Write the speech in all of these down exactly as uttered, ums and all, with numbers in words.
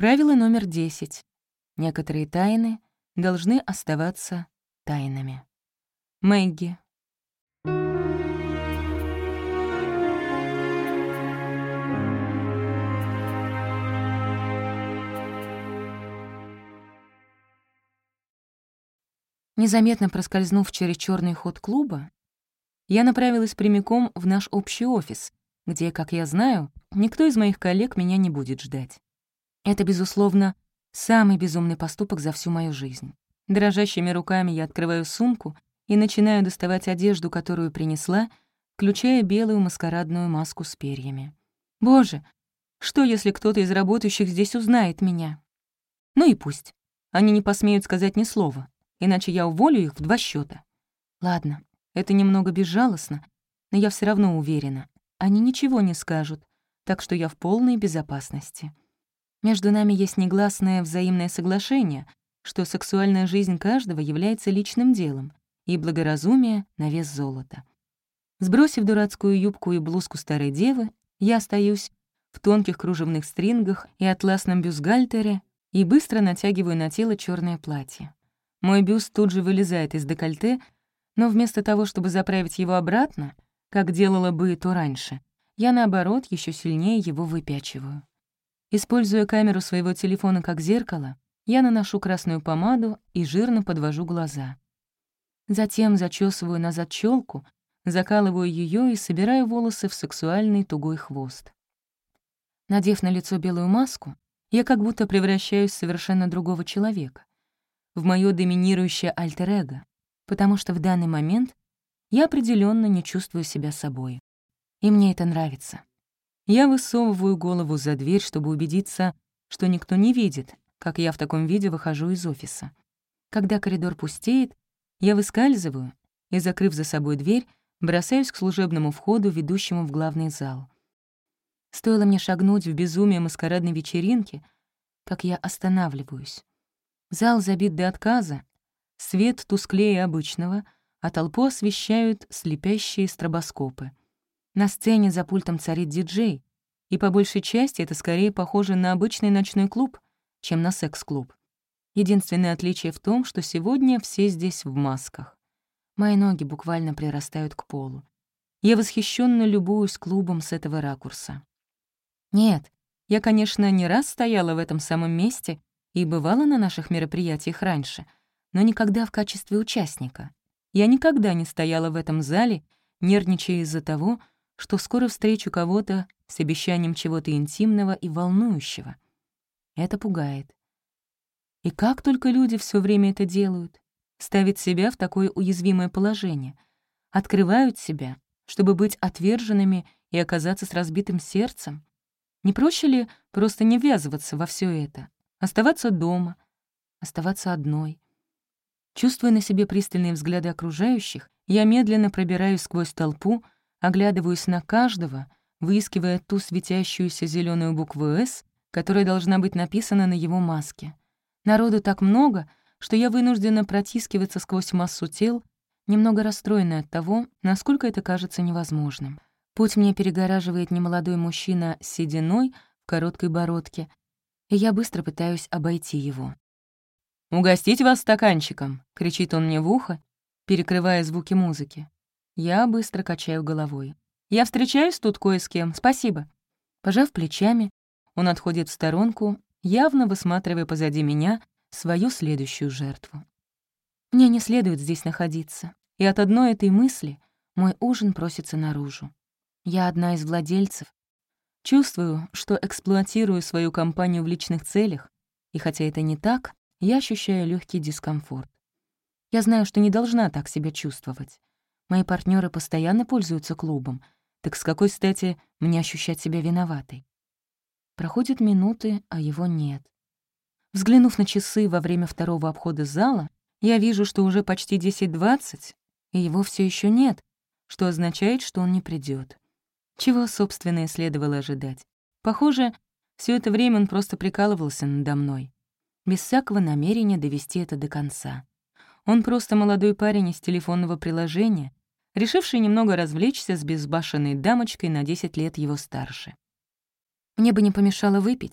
Правило номер десять. Некоторые тайны должны оставаться тайнами. Мэгги. Незаметно проскользнув через черный ход клуба, я направилась прямиком в наш общий офис, где, как я знаю, никто из моих коллег меня не будет ждать. Это, безусловно, самый безумный поступок за всю мою жизнь. Дрожащими руками я открываю сумку и начинаю доставать одежду, которую принесла, включая белую маскарадную маску с перьями. Боже, что если кто-то из работающих здесь узнает меня? Ну и пусть. Они не посмеют сказать ни слова, иначе я уволю их в два счета. Ладно, это немного безжалостно, но я все равно уверена, они ничего не скажут, так что я в полной безопасности. Между нами есть негласное взаимное соглашение, что сексуальная жизнь каждого является личным делом, и благоразумие на вес золота. Сбросив дурацкую юбку и блузку старой девы, я остаюсь в тонких кружевных стрингах и атласном бюстгальтере и быстро натягиваю на тело черное платье. Мой бюст тут же вылезает из декольте, но вместо того, чтобы заправить его обратно, как делала бы то раньше, я, наоборот, еще сильнее его выпячиваю. Используя камеру своего телефона как зеркало, я наношу красную помаду и жирно подвожу глаза. Затем зачесываю назад челку, закалываю ее и собираю волосы в сексуальный тугой хвост. Надев на лицо белую маску, я как будто превращаюсь в совершенно другого человека, в моё доминирующее альтер-эго, потому что в данный момент я определенно не чувствую себя собой. И мне это нравится. Я высовываю голову за дверь, чтобы убедиться, что никто не видит, как я в таком виде выхожу из офиса. Когда коридор пустеет, я выскальзываю и, закрыв за собой дверь, бросаюсь к служебному входу, ведущему в главный зал. Стоило мне шагнуть в безумие маскарадной вечеринки, как я останавливаюсь. Зал забит до отказа, свет тусклее обычного, а толпу освещают слепящие стробоскопы. На сцене за пультом царит диджей, и по большей части это скорее похоже на обычный ночной клуб, чем на секс-клуб. Единственное отличие в том, что сегодня все здесь в масках. Мои ноги буквально прирастают к полу. Я восхищенно любуюсь клубом с этого ракурса. Нет, я, конечно, не раз стояла в этом самом месте и бывала на наших мероприятиях раньше, но никогда в качестве участника. Я никогда не стояла в этом зале, нервничая из-за того, что скоро встречу кого-то с обещанием чего-то интимного и волнующего. Это пугает. И как только люди все время это делают, ставят себя в такое уязвимое положение, открывают себя, чтобы быть отверженными и оказаться с разбитым сердцем. Не проще ли просто не ввязываться во все это, оставаться дома, оставаться одной? Чувствуя на себе пристальные взгляды окружающих, я медленно пробираюсь сквозь толпу, оглядываюсь на каждого, выискивая ту светящуюся зеленую букву «С», которая должна быть написана на его маске. Народу так много, что я вынуждена протискиваться сквозь массу тел, немного расстроенная от того, насколько это кажется невозможным. Путь мне перегораживает немолодой мужчина с сединой в короткой бородке, и я быстро пытаюсь обойти его. «Угостить вас стаканчиком!» — кричит он мне в ухо, перекрывая звуки музыки. Я быстро качаю головой. «Я встречаюсь тут кое с кем, спасибо». Пожав плечами, он отходит в сторонку, явно высматривая позади меня свою следующую жертву. Мне не следует здесь находиться, и от одной этой мысли мой ужин просится наружу. Я одна из владельцев. Чувствую, что эксплуатирую свою компанию в личных целях, и хотя это не так, я ощущаю легкий дискомфорт. Я знаю, что не должна так себя чувствовать. Мои партнеры постоянно пользуются клубом, так с какой стати мне ощущать себя виноватой? Проходят минуты, а его нет. Взглянув на часы во время второго обхода зала, я вижу, что уже почти десять двадцать, и его все еще нет, что означает, что он не придет. Чего, собственно, и следовало ожидать. Похоже, все это время он просто прикалывался надо мной, без всякого намерения довести это до конца. Он просто молодой парень из телефонного приложения, решивший немного развлечься с безбашенной дамочкой на десять лет его старше. Мне бы не помешало выпить,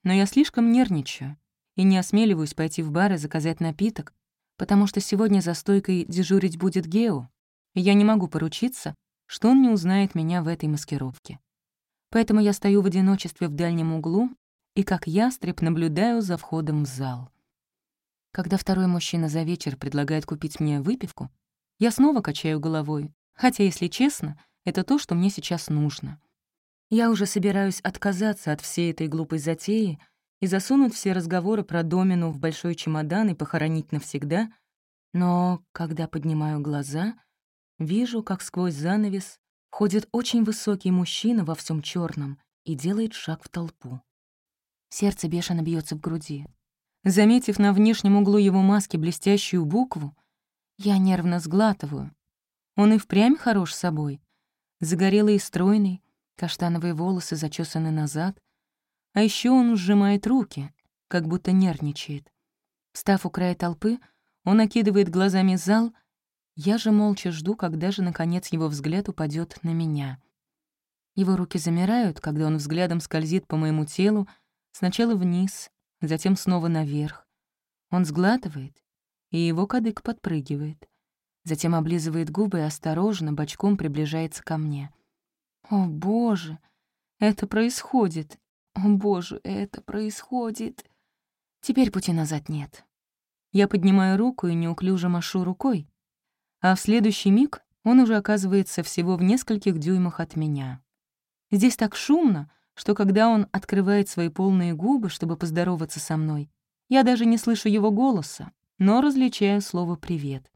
но я слишком нервничаю и не осмеливаюсь пойти в бар и заказать напиток, потому что сегодня за стойкой дежурить будет Гео, и я не могу поручиться, что он не узнает меня в этой маскировке. Поэтому я стою в одиночестве в дальнем углу и как ястреб наблюдаю за входом в зал. Когда второй мужчина за вечер предлагает купить мне выпивку, я снова качаю головой, хотя, если честно, это то, что мне сейчас нужно. Я уже собираюсь отказаться от всей этой глупой затеи и засунуть все разговоры про домину в большой чемодан и похоронить навсегда, но, когда поднимаю глаза, вижу, как сквозь занавес входит очень высокий мужчина во всем черном и делает шаг в толпу. Сердце бешено бьется в груди. Заметив на внешнем углу его маски блестящую букву, я нервно сглатываю. Он и впрямь хорош собой. Загорелый и стройный, каштановые волосы зачесаны назад, а еще он сжимает руки, как будто нервничает. Встав у края толпы, он окидывает глазами зал, я же молча жду, когда же, наконец, его взгляд упадет на меня. Его руки замирают, когда он взглядом скользит по моему телу, сначала вниз, затем снова наверх. Он сглатывает, и его кадык подпрыгивает. Затем облизывает губы и осторожно, бочком приближается ко мне. О, Боже, это происходит! О, Боже, это происходит! Теперь пути назад нет. Я поднимаю руку и неуклюже машу рукой, а в следующий миг он уже оказывается всего в нескольких дюймах от меня. Здесь так шумно, что когда он открывает свои полные губы, чтобы поздороваться со мной, я даже не слышу его голоса, но различаю слово «привет».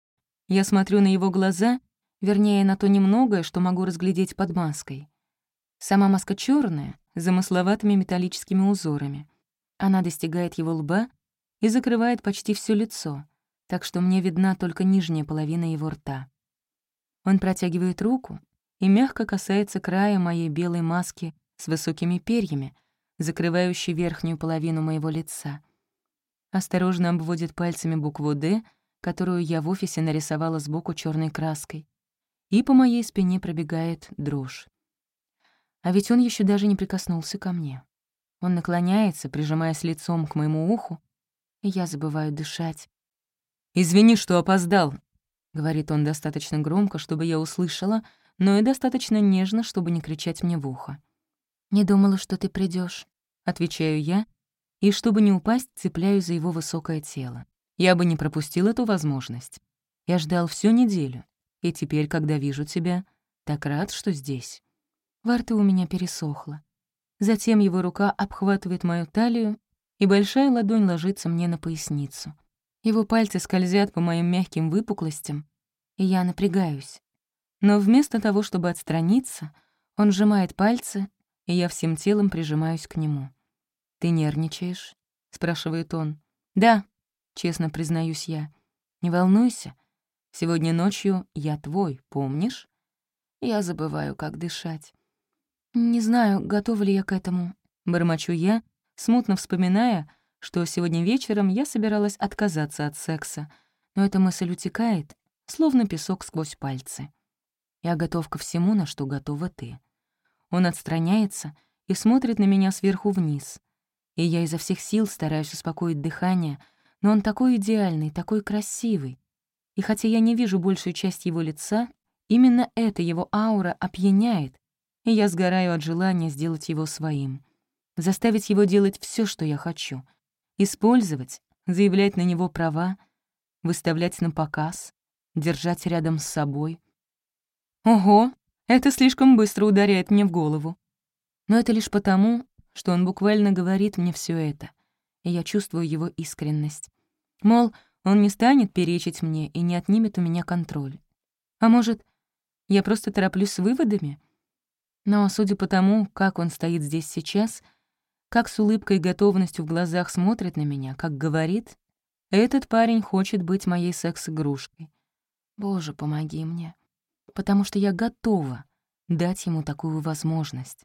Я смотрю на его глаза, вернее, на то немногое, что могу разглядеть под маской. Сама маска черная, с замысловатыми металлическими узорами. Она достигает его лба и закрывает почти все лицо, так что мне видна только нижняя половина его рта. Он протягивает руку и мягко касается края моей белой маски с высокими перьями, закрывающей верхнюю половину моего лица. Осторожно обводит пальцами букву «Д», которую я в офисе нарисовала сбоку черной краской, и по моей спине пробегает дрожь. А ведь он еще даже не прикоснулся ко мне. Он наклоняется, прижимаясь лицом к моему уху, и я забываю дышать. «Извини, что опоздал», — говорит он достаточно громко, чтобы я услышала, но и достаточно нежно, чтобы не кричать мне в ухо. «Не думала, что ты придешь, отвечаю я, и, чтобы не упасть, цепляюсь за его высокое тело. Я бы не пропустил эту возможность. Я ждал всю неделю, и теперь, когда вижу тебя, так рад, что здесь». Во рту у меня пересохло. Затем его рука обхватывает мою талию, и большая ладонь ложится мне на поясницу. Его пальцы скользят по моим мягким выпуклостям, и я напрягаюсь. Но вместо того, чтобы отстраниться, он сжимает пальцы, и я всем телом прижимаюсь к нему. «Ты нервничаешь?» — спрашивает он. «Да», — честно признаюсь я. «Не волнуйся. Сегодня ночью я твой, помнишь?» Я забываю, как дышать. «Не знаю, готова ли я к этому», — бормочу я, смутно вспоминая, что сегодня вечером я собиралась отказаться от секса, но эта мысль утекает, словно песок сквозь пальцы. Я готов ко всему, на что готова ты. Он отстраняется и смотрит на меня сверху вниз, и я изо всех сил стараюсь успокоить дыхание, но он такой идеальный, такой красивый. И хотя я не вижу большую часть его лица, именно эта его аура опьяняет, и я сгораю от желания сделать его своим, заставить его делать все, что я хочу, использовать, заявлять на него права, выставлять на показ, держать рядом с собой. Ого, это слишком быстро ударяет мне в голову. Но это лишь потому, что он буквально говорит мне все это, и я чувствую его искренность. Мол, он не станет перечить мне и не отнимет у меня контроль. А может, я просто тороплюсь с выводами? Но, судя по тому, как он стоит здесь сейчас, как с улыбкой и готовностью в глазах смотрит на меня, как говорит, этот парень хочет быть моей секс-игрушкой. Боже, помоги мне, потому что я готова дать ему такую возможность.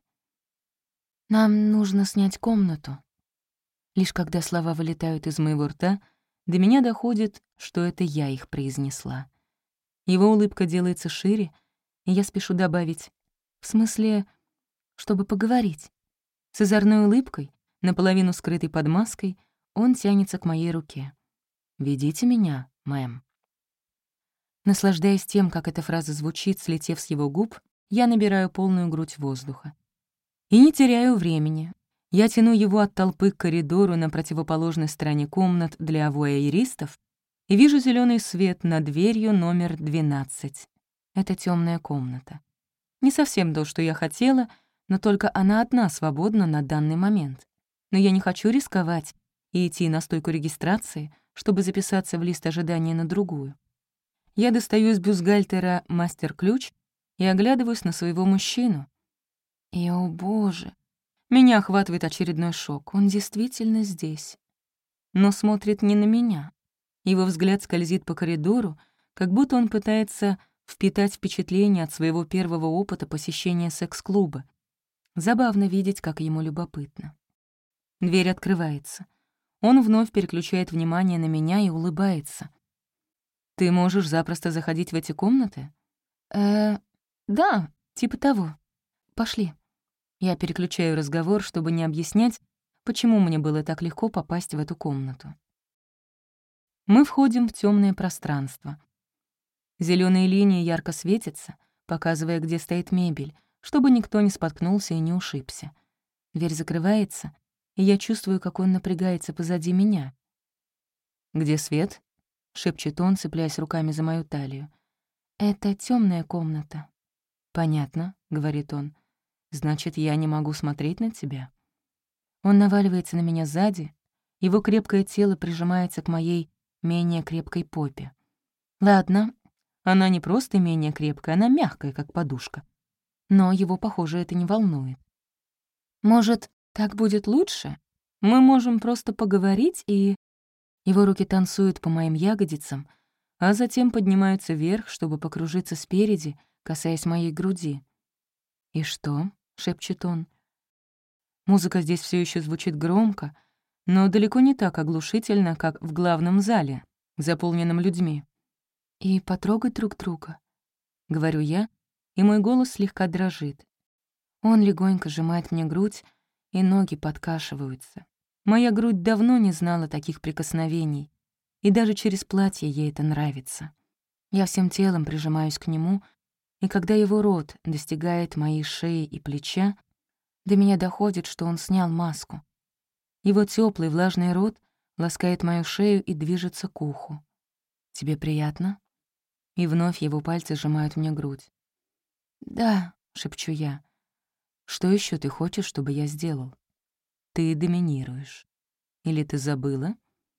«Нам нужно снять комнату». Лишь когда слова вылетают из моего рта, до меня доходит, что это я их произнесла. Его улыбка делается шире, и я спешу добавить: «В смысле, чтобы поговорить». С озорной улыбкой, Наполовину скрытый под маской, он тянется к моей руке. «Ведите меня, мэм». Наслаждаясь тем, как эта фраза звучит, слетев с его губ, я набираю полную грудь воздуха. И не теряю времени. Я тяну его от толпы к коридору на противоположной стороне комнат для вуайеристов и вижу зеленый свет над дверью номер двенадцать. Это темная комната. Не совсем то, что я хотела, но только она одна свободна на данный момент. Но я не хочу рисковать и идти на стойку регистрации, чтобы записаться в лист ожидания на другую. Я достаю из бюстгальтера мастер-ключ и оглядываюсь на своего мужчину. И, о боже, меня охватывает очередной шок. Он действительно здесь. Но смотрит не на меня. Его взгляд скользит по коридору, как будто он пытается впитать впечатление от своего первого опыта посещения секс-клуба. Забавно видеть, как ему любопытно. Дверь открывается. Он вновь переключает внимание на меня и улыбается. «Ты можешь запросто заходить в эти комнаты?» «Э, да, типа того. Пошли». Я переключаю разговор, чтобы не объяснять, почему мне было так легко попасть в эту комнату. Мы входим в темное пространство. Зеленые линии ярко светятся, показывая, где стоит мебель, чтобы никто не споткнулся и не ушибся. Дверь закрывается, и я чувствую, как он напрягается позади меня. «Где свет?» — шепчет он, цепляясь руками за мою талию. «Это темная комната». «Понятно», — говорит он. «Значит, я не могу смотреть на тебя?» Он наваливается на меня сзади, его крепкое тело прижимается к моей менее крепкой попе. Ладно, она не просто менее крепкая, она мягкая, как подушка. Но его, похоже, это не волнует. «Может, так будет лучше? Мы можем просто поговорить и...» Его руки танцуют по моим ягодицам, а затем поднимаются вверх, чтобы покружиться спереди, касаясь моей груди. «И что?» — шепчет он. Музыка здесь все еще звучит громко, но далеко не так оглушительно, как в главном зале, заполненном людьми. «И потрогать друг друга», — говорю я, и мой голос слегка дрожит. Он легонько сжимает мне грудь, и ноги подкашиваются. Моя грудь давно не знала таких прикосновений, и даже через платье ей это нравится. Я всем телом прижимаюсь к нему, и когда его рот достигает моей шеи и плеча, до меня доходит, что он снял маску. Его теплый влажный рот ласкает мою шею и движется к уху. «Тебе приятно?» И вновь его пальцы сжимают мне грудь. «Да», — шепчу я. «Что еще ты хочешь, чтобы я сделал?» «Ты доминируешь. Или ты забыла?»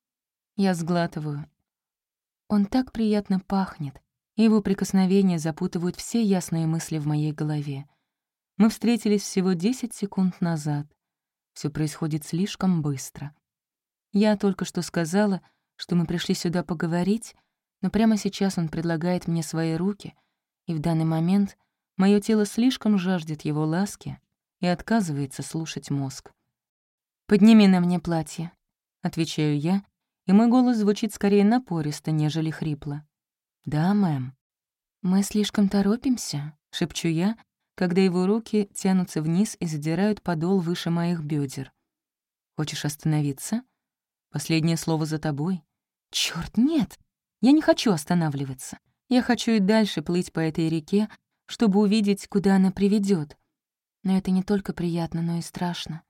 Я сглатываю. Он так приятно пахнет, и его прикосновения запутывают все ясные мысли в моей голове. Мы встретились всего десять секунд назад. Все происходит слишком быстро. Я только что сказала, что мы пришли сюда поговорить, но прямо сейчас он предлагает мне свои руки, и в данный момент мое тело слишком жаждет его ласки и отказывается слушать мозг. «Подними на мне платье», — отвечаю я, и мой голос звучит скорее напористо, нежели хрипло. «Да, мэм». «Мы слишком торопимся», — шепчу я, когда его руки тянутся вниз и задирают подол выше моих бедер. «Хочешь остановиться? Последнее слово за тобой». «Чёрт, нет! Я не хочу останавливаться. Я хочу и дальше плыть по этой реке, чтобы увидеть, куда она приведет. Но это не только приятно, но и страшно.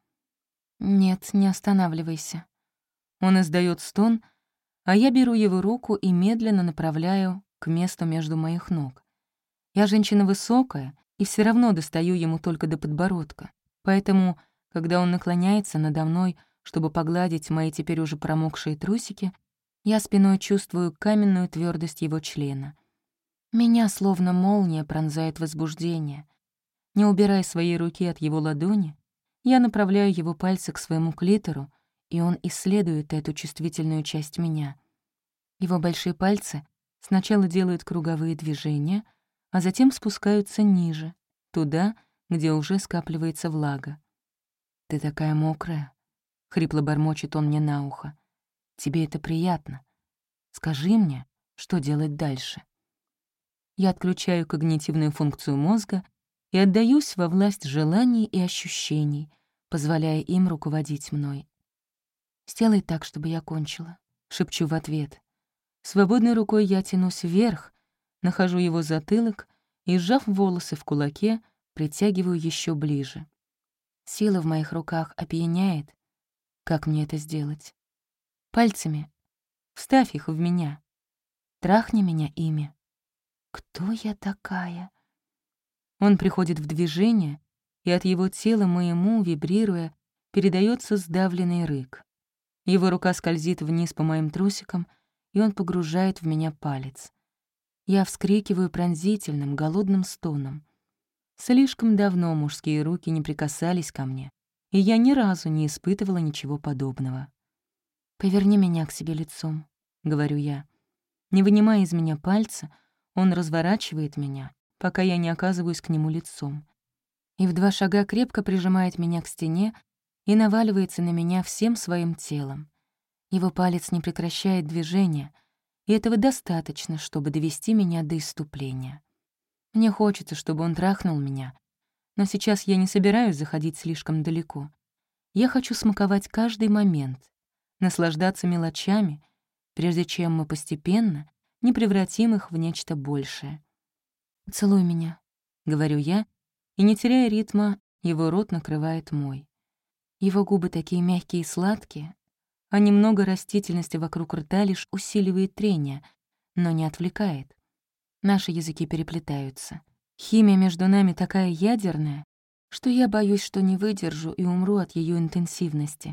Нет, не останавливайся». Он издает стон, а я беру его руку и медленно направляю к месту между моих ног. Я женщина высокая, и все равно достаю ему только до подбородка. Поэтому, когда он наклоняется надо мной, чтобы погладить мои теперь уже промокшие трусики, я спиной чувствую каменную твердость его члена. Меня словно молния пронзает возбуждение. Не убирая своей руки от его ладони, я направляю его пальцы к своему клитору, и он исследует эту чувствительную часть меня. Его большие пальцы сначала делают круговые движения, а затем спускаются ниже, туда, где уже скапливается влага. «Ты такая мокрая», — хрипло бормочет он мне на ухо. «Тебе это приятно. Скажи мне, что делать дальше». Я отключаю когнитивную функцию мозга и отдаюсь во власть желаний и ощущений, позволяя им руководить мной. «Сделай так, чтобы я кончила», — шепчу в ответ. Свободной рукой я тянусь вверх, нахожу его затылок и, сжав волосы в кулаке, притягиваю еще ближе. Сила в моих руках опьяняет. Как мне это сделать? Пальцами. Вставь их в меня. Трахни меня ими. Кто я такая? Он приходит в движение, и от его тела моему, вибрируя, передается сдавленный рык. Его рука скользит вниз по моим трусикам, и он погружает в меня палец. Я вскрикиваю пронзительным, голодным стоном. Слишком давно мужские руки не прикасались ко мне, и я ни разу не испытывала ничего подобного. «Поверни меня к себе лицом», — говорю я. Не вынимая из меня пальца, он разворачивает меня, пока я не оказываюсь к нему лицом. И в два шага крепко прижимает меня к стене и наваливается на меня всем своим телом. Его палец не прекращает движения, и этого достаточно, чтобы довести меня до исступления. Мне хочется, чтобы он трахнул меня, но сейчас я не собираюсь заходить слишком далеко. Я хочу смаковать каждый момент, наслаждаться мелочами, прежде чем мы постепенно не превратим их в нечто большее. «Целуй меня», — говорю я, и, не теряя ритма, его рот накрывает мой. Его губы такие мягкие и сладкие, а немного растительности вокруг рта лишь усиливает трение, но не отвлекает. Наши языки переплетаются. Химия между нами такая ядерная, что я боюсь, что не выдержу и умру от ее интенсивности.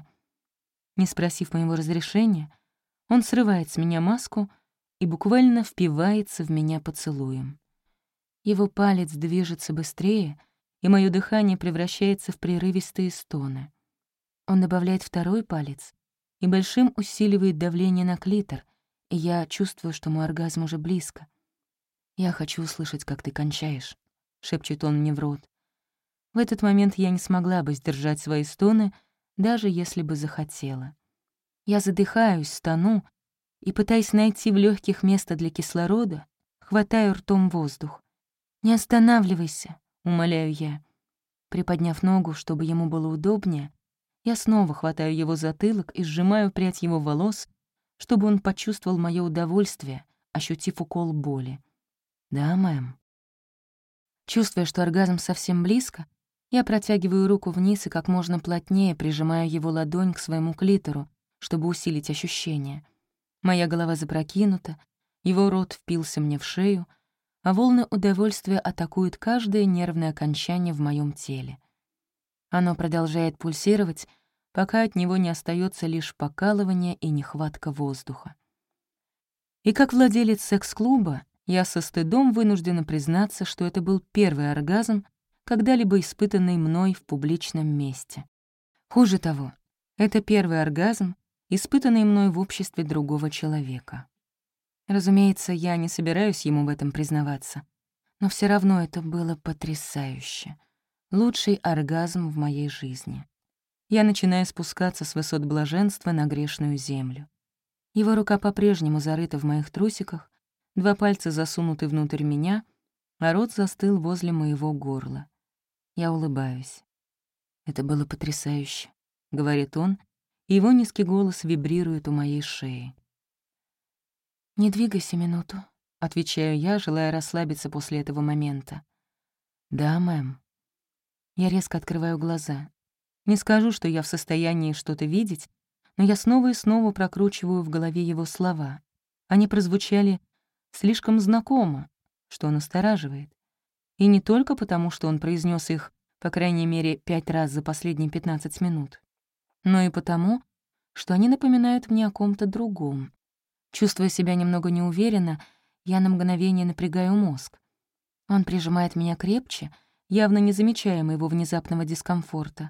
Не спросив моего разрешения, он срывает с меня маску и буквально впивается в меня поцелуем. Его палец движется быстрее, и моё дыхание превращается в прерывистые стоны. Он добавляет второй палец и большим усиливает давление на клитор, и я чувствую, что мой оргазм уже близко. «Я хочу услышать, как ты кончаешь», — шепчет он мне в рот. В этот момент я не смогла бы сдержать свои стоны, даже если бы захотела. Я задыхаюсь, стону, и, пытаясь найти в легких место для кислорода, хватаю ртом воздух. «Не останавливайся», — умоляю я. Приподняв ногу, чтобы ему было удобнее, я снова хватаю его затылок и сжимаю прядь его волос, чтобы он почувствовал мое удовольствие, ощутив укол боли. «Да, мэм». Чувствуя, что оргазм совсем близко, я протягиваю руку вниз и как можно плотнее прижимаю его ладонь к своему клитору, чтобы усилить ощущение. Моя голова запрокинута, его рот впился мне в шею, а волны удовольствия атакуют каждое нервное окончание в моем теле. Оно продолжает пульсировать, пока от него не остается лишь покалывание и нехватка воздуха. И как владелец секс-клуба, я со стыдом вынуждена признаться, что это был первый оргазм, когда-либо испытанный мной в публичном месте. Хуже того, это первый оргазм, испытанный мной в обществе другого человека. Разумеется, я не собираюсь ему в этом признаваться, но все равно это было потрясающе. Лучший оргазм в моей жизни. Я начинаю спускаться с высот блаженства на грешную землю. Его рука по-прежнему зарыта в моих трусиках, два пальца засунуты внутрь меня, а рот застыл возле моего горла. Я улыбаюсь. «Это было потрясающе», — говорит он, и его низкий голос вибрирует у моей шеи. «Не двигайся минуту», — отвечаю я, желая расслабиться после этого момента. «Да, мэм». Я резко открываю глаза. Не скажу, что я в состоянии что-то видеть, но я снова и снова прокручиваю в голове его слова. Они прозвучали слишком знакомо, что настораживает. И не только потому, что он произнес их, по крайней мере, пять раз за последние пятнадцать минут, но и потому, что они напоминают мне о ком-то другом. Чувствуя себя немного неуверенно, я на мгновение напрягаю мозг. Он прижимает меня крепче, явно не замечая моего внезапного дискомфорта.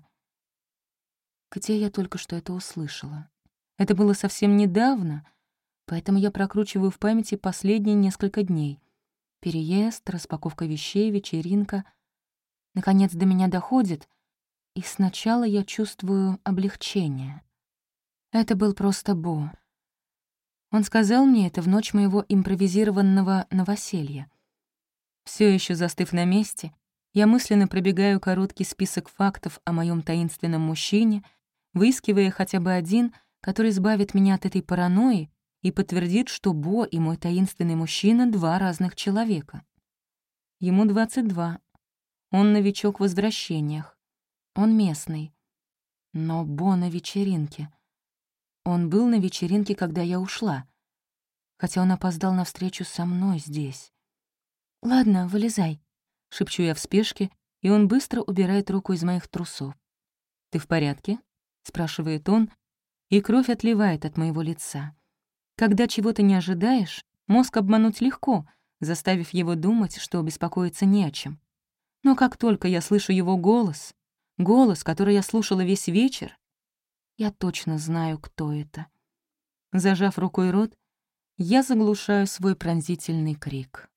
Где я только что это услышала? Это было совсем недавно, поэтому я прокручиваю в памяти последние несколько дней. Переезд, распаковка вещей, вечеринка. Наконец до меня доходит, и сначала я чувствую облегчение. Это был просто Бо. Он сказал мне это в ночь моего импровизированного новоселья. Все еще застыв на месте, Я мысленно пробегаю короткий список фактов о моем таинственном мужчине, выискивая хотя бы один, который избавит меня от этой паранойи и подтвердит, что Бо и мой таинственный мужчина — два разных человека. Ему двадцать два. Он новичок в возвращениях. Он местный. Но Бо на вечеринке. Он был на вечеринке, когда я ушла, хотя он опоздал на встречу со мной здесь. «Ладно, вылезай», — шепчу я в спешке, и он быстро убирает руку из моих трусов. «Ты в порядке?» — спрашивает он, и кровь отливает от моего лица. Когда чего-то не ожидаешь, мозг обмануть легко, заставив его думать, что беспокоиться не о чем. Но как только я слышу его голос, голос, который я слушала весь вечер, я точно знаю, кто это. Зажав рукой рот, я заглушаю свой пронзительный крик.